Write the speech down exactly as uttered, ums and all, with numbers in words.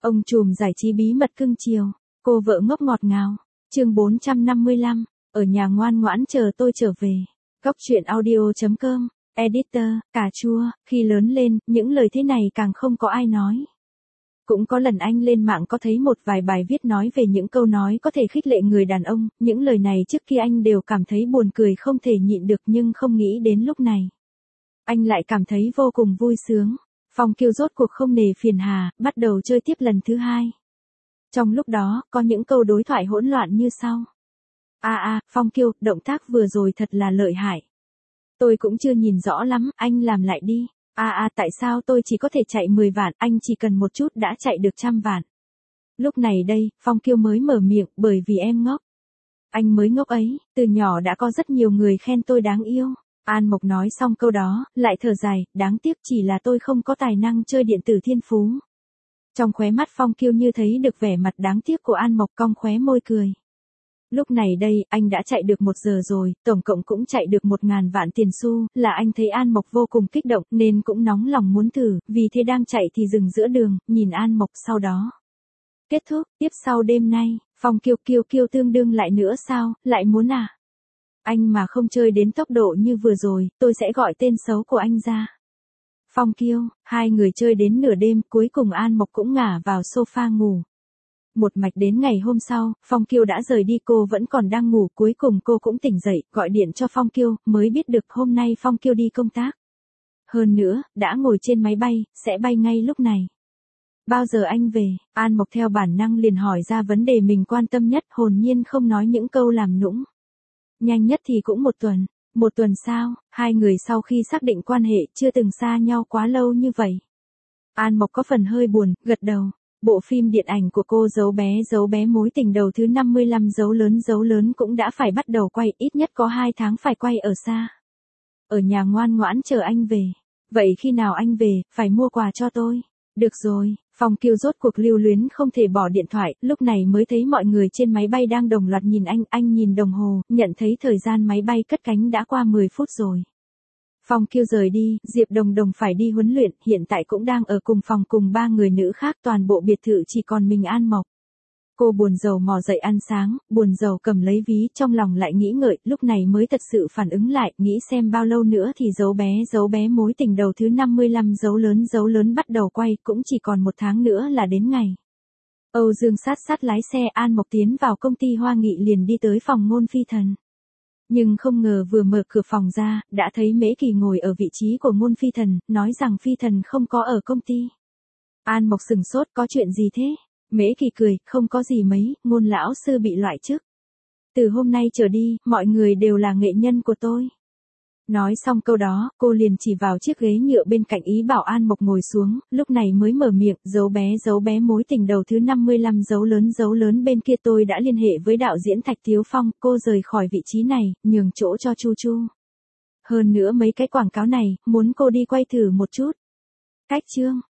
Ông trùm giải trí bí mật cưng chiều, cô vợ ngốc ngọt ngào. Chương bốn trăm năm mươi lăm, ở nhà ngoan ngoãn chờ tôi trở về. Góc truyện audio chấm com, editor, cà chua, khi lớn lên, những lời thế này càng không có ai nói. Cũng có lần anh lên mạng có thấy một vài bài viết nói về những câu nói có thể khích lệ người đàn ông, những lời này trước kia anh đều cảm thấy buồn cười không thể nhịn được nhưng không nghĩ đến lúc này. Anh lại cảm thấy vô cùng vui sướng. Phong Kiêu rốt cuộc không nề phiền hà, bắt đầu chơi tiếp lần thứ hai. Trong lúc đó, có những câu đối thoại hỗn loạn như sau. A à, a, à, Phong Kiêu, động tác vừa rồi thật là lợi hại. Tôi cũng chưa nhìn rõ lắm, anh làm lại đi. A à, a, à, tại sao tôi chỉ có thể chạy mười vạn, anh chỉ cần một chút đã chạy được trăm vạn. Lúc này đây, Phong Kiêu mới mở miệng, bởi vì em ngốc. Anh mới ngốc ấy, từ nhỏ đã có rất nhiều người khen tôi đáng yêu. An Mộc nói xong câu đó, lại thở dài, đáng tiếc chỉ là tôi không có tài năng chơi điện tử thiên phú. Trong khóe mắt Phong Kiêu như thấy được vẻ mặt đáng tiếc của An Mộc, cong khóe môi cười. Lúc này đây, anh đã chạy được một giờ rồi, tổng cộng cũng chạy được một ngàn vạn tiền xu, là anh thấy An Mộc vô cùng kích động, nên cũng nóng lòng muốn thử, vì thế đang chạy thì dừng giữa đường, nhìn An Mộc sau đó. Kết thúc, tiếp sau đêm nay, Phong Kiêu Kiêu Kiêu tương đương lại nữa sao, lại muốn à? Anh mà không chơi đến tốc độ như vừa rồi, tôi sẽ gọi tên xấu của anh ra. Phong Kiêu, hai người chơi đến nửa đêm, cuối cùng An Mộc cũng ngả vào sofa ngủ. Một mạch đến ngày hôm sau, Phong Kiêu đã rời đi, cô vẫn còn đang ngủ, cuối cùng cô cũng tỉnh dậy, gọi điện cho Phong Kiêu, mới biết được hôm nay Phong Kiêu đi công tác. Hơn nữa, đã ngồi trên máy bay, sẽ bay ngay lúc này. Bao giờ anh về? An Mộc theo bản năng liền hỏi ra vấn đề mình quan tâm nhất, hồn nhiên không nói những câu làm nũng. Nhanh nhất thì cũng một tuần. Một tuần sao? Hai người sau khi xác định quan hệ chưa từng xa nhau quá lâu như vậy. An Mộc có phần hơi buồn, gật đầu. Bộ phim điện ảnh của cô Dấu bé Dấu bé mối tình đầu thứ năm mươi lăm Dấu lớn Dấu lớn cũng đã phải bắt đầu quay, ít nhất có hai tháng phải quay ở xa. Ở nhà ngoan ngoãn chờ anh về. Vậy khi nào anh về, phải mua quà cho tôi. Được rồi, Phong Kiêu rốt cuộc lưu luyến không thể bỏ điện thoại, lúc này mới thấy mọi người trên máy bay đang đồng loạt nhìn anh, anh nhìn đồng hồ, nhận thấy thời gian máy bay cất cánh đã qua mười phút rồi. Phong Kiêu rời đi, Diệp Đồng Đồng phải đi huấn luyện, hiện tại cũng đang ở cùng phòng cùng ba người nữ khác, toàn bộ biệt thự chỉ còn mình An Mộc. Cô buồn rầu mò dậy ăn sáng, buồn rầu cầm lấy ví, trong lòng lại nghĩ ngợi, lúc này mới thật sự phản ứng lại, nghĩ xem bao lâu nữa thì Dấu bé Dấu bé mối tình đầu thứ năm mươi lăm Dấu lớn Dấu lớn bắt đầu quay, cũng chỉ còn một tháng nữa là đến ngày. Âu Dương sát sát lái xe, An Mộc tiến vào công ty Hoa Nghị liền đi tới phòng Ngôn Phi Thần. Nhưng không ngờ vừa mở cửa phòng ra, đã thấy Mễ Kỳ ngồi ở vị trí của Ngôn Phi Thần, nói rằng Phi Thần không có ở công ty. An Mộc sừng sốt, có chuyện gì thế? Mễ Kỳ cười, không có gì mấy, Ngôn lão sư bị loại chức. Từ hôm nay trở đi, mọi người đều là nghệ nhân của tôi. Nói xong câu đó, cô liền chỉ vào chiếc ghế nhựa bên cạnh ý bảo An Mộc ngồi xuống, lúc này mới mở miệng, Dấu bé Dấu bé mối tình đầu thứ năm mươi lăm Dấu lớn Dấu lớn bên kia tôi đã liên hệ với đạo diễn Thạch Thiếu Phong, cô rời khỏi vị trí này, nhường chỗ cho Chu Chu. Hơn nữa mấy cái quảng cáo này, muốn cô đi quay thử một chút. Cách chương.